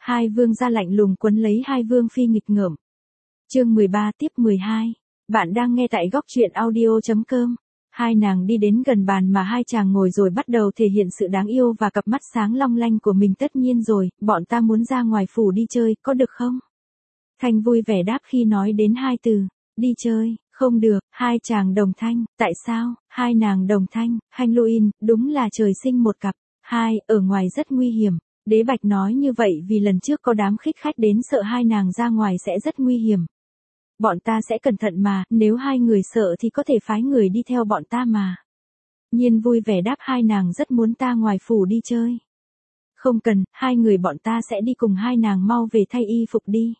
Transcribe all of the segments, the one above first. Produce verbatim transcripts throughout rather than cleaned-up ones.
Hai vương gia lạnh lùng quấn lấy hai vương phi nghịch ngợm. Chương mười ba tiếp mười hai. Bạn đang nghe tại góc truyện audio chấm com. Hai nàng đi đến gần bàn mà hai chàng ngồi rồi bắt đầu thể hiện sự đáng yêu và cặp mắt sáng long lanh của mình. Tất nhiên rồi, bọn ta muốn ra ngoài phủ đi chơi, có được không? Thanh vui vẻ đáp khi nói đến hai từ, đi chơi. Không được, hai chàng đồng thanh, tại sao? Hai nàng đồng thanh, Halloween, đúng là trời sinh một cặp. Hai, ở ngoài rất nguy hiểm. Đế Bạch nói như vậy vì lần trước có đám khích khách đến sợ hai nàng ra ngoài sẽ rất nguy hiểm. Bọn ta sẽ cẩn thận mà, nếu hai người sợ thì có thể phái người đi theo bọn ta mà. Nhiên vui vẻ đáp hai nàng rất muốn ta ngoài phủ đi chơi. Không cần, hai người bọn ta sẽ đi cùng hai nàng mau về thay y phục đi.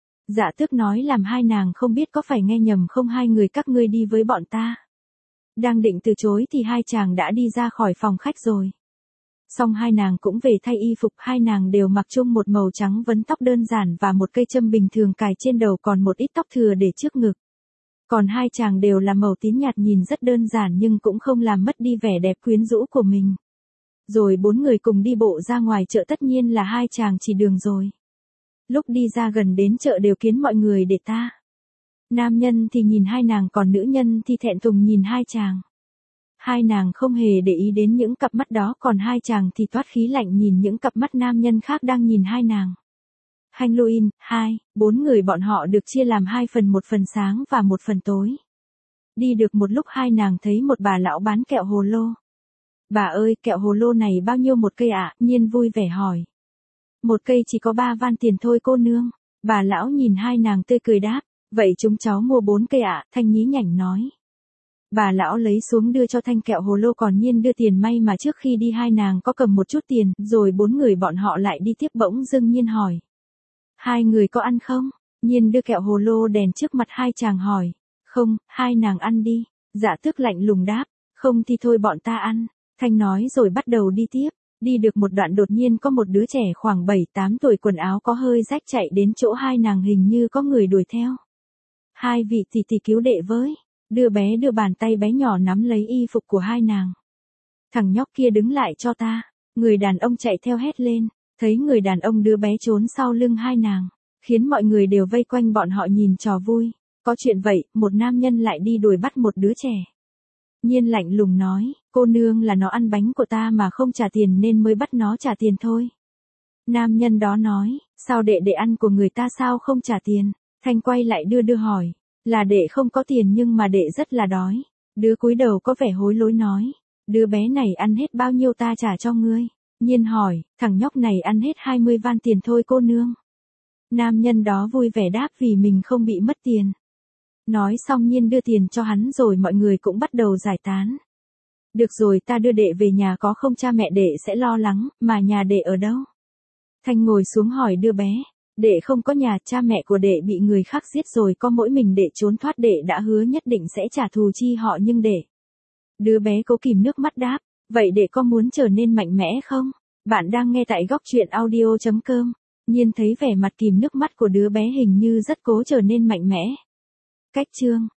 Dạ Tước nói làm hai nàng không biết có phải nghe nhầm không, hai người các ngươi đi với bọn ta. Đang định từ chối thì hai chàng đã đi ra khỏi phòng khách rồi. Xong hai nàng cũng về thay y phục, hai nàng đều mặc chung một màu trắng vấn tóc đơn giản và một cây châm bình thường cài trên đầu, còn một ít tóc thừa để trước ngực. Còn hai chàng đều là màu tím nhạt, nhìn rất đơn giản nhưng cũng không làm mất đi vẻ đẹp quyến rũ của mình. Rồi bốn người cùng đi bộ ra ngoài chợ, tất nhiên là hai chàng chỉ đường rồi. Lúc đi ra gần đến chợ đều kiến mọi người để ta. Nam nhân thì nhìn hai nàng, còn nữ nhân thì thẹn thùng nhìn hai chàng. Hai nàng không hề để ý đến những cặp mắt đó, còn hai chàng thì toát khí lạnh nhìn những cặp mắt nam nhân khác đang nhìn hai nàng. Halloween, hai, bốn người bọn họ được chia làm hai phần, một phần sáng và một phần tối. Đi được một lúc hai nàng thấy một bà lão bán kẹo hồ lô. Bà ơi, kẹo hồ lô này bao nhiêu một cây ạ? À? Nhiên vui vẻ hỏi. Một cây chỉ có ba van tiền thôi cô nương. Bà lão nhìn hai nàng tươi cười đáp. Vậy chúng cháu mua bốn cây ạ, à? Thanh nhí nhảnh nói. Bà lão lấy xuống đưa cho Thanh kẹo hồ lô, còn Nhiên đưa tiền, may mà trước khi đi hai nàng có cầm một chút tiền, rồi bốn người bọn họ lại đi tiếp. Bỗng dưng Nhiên hỏi. Hai người có ăn không? Nhiên đưa kẹo hồ lô đèn trước mặt hai chàng hỏi. Không, hai nàng ăn đi. Dạ Tước lạnh lùng đáp. Không thì thôi bọn ta ăn. Thanh nói rồi bắt đầu đi tiếp. Đi được một đoạn đột nhiên có một đứa trẻ khoảng bảy tám tuổi quần áo có hơi rách chạy đến chỗ hai nàng, hình như có người đuổi theo. Hai vị tỷ tỷ cứu đệ với. Đưa bé đưa bàn tay bé nhỏ nắm lấy y phục của hai nàng. Thằng nhóc kia đứng lại cho ta. Người đàn ông chạy theo hét lên. Thấy người đàn ông đưa bé trốn sau lưng hai nàng. Khiến mọi người đều vây quanh bọn họ nhìn trò vui. Có chuyện vậy, một nam nhân lại đi đuổi bắt một đứa trẻ. Nhiên lạnh lùng nói, cô nương là nó ăn bánh của ta mà không trả tiền nên mới bắt nó trả tiền thôi. Nam nhân đó nói, sao đệ đệ ăn của người ta sao không trả tiền? Thanh quay lại đưa đưa hỏi, là đệ không có tiền nhưng mà đệ rất là đói. Đứa cúi đầu có vẻ hối lỗi nói, đứa bé này ăn hết bao nhiêu ta trả cho ngươi? Nhiên hỏi, thằng nhóc này ăn hết hai mươi van tiền thôi cô nương. Nam nhân đó vui vẻ đáp vì mình không bị mất tiền. Nói xong Nhiên đưa tiền cho hắn rồi mọi người cũng bắt đầu giải tán. Được rồi, ta đưa đệ về nhà có không, cha mẹ đệ sẽ lo lắng, mà nhà đệ ở đâu? Thanh ngồi xuống hỏi đưa bé. Đệ không có nhà, cha mẹ của đệ bị người khác giết rồi, có mỗi mình đệ trốn thoát, đệ đã hứa nhất định sẽ trả thù chi họ nhưng đệ. Đứa bé cố kìm nước mắt đáp, vậy đệ có muốn trở nên mạnh mẽ không? Bạn đang nghe tại góc truyện audio chấm com. Nhiên thấy vẻ mặt kìm nước mắt của đứa bé hình như rất cố trở nên mạnh mẽ. Cách chương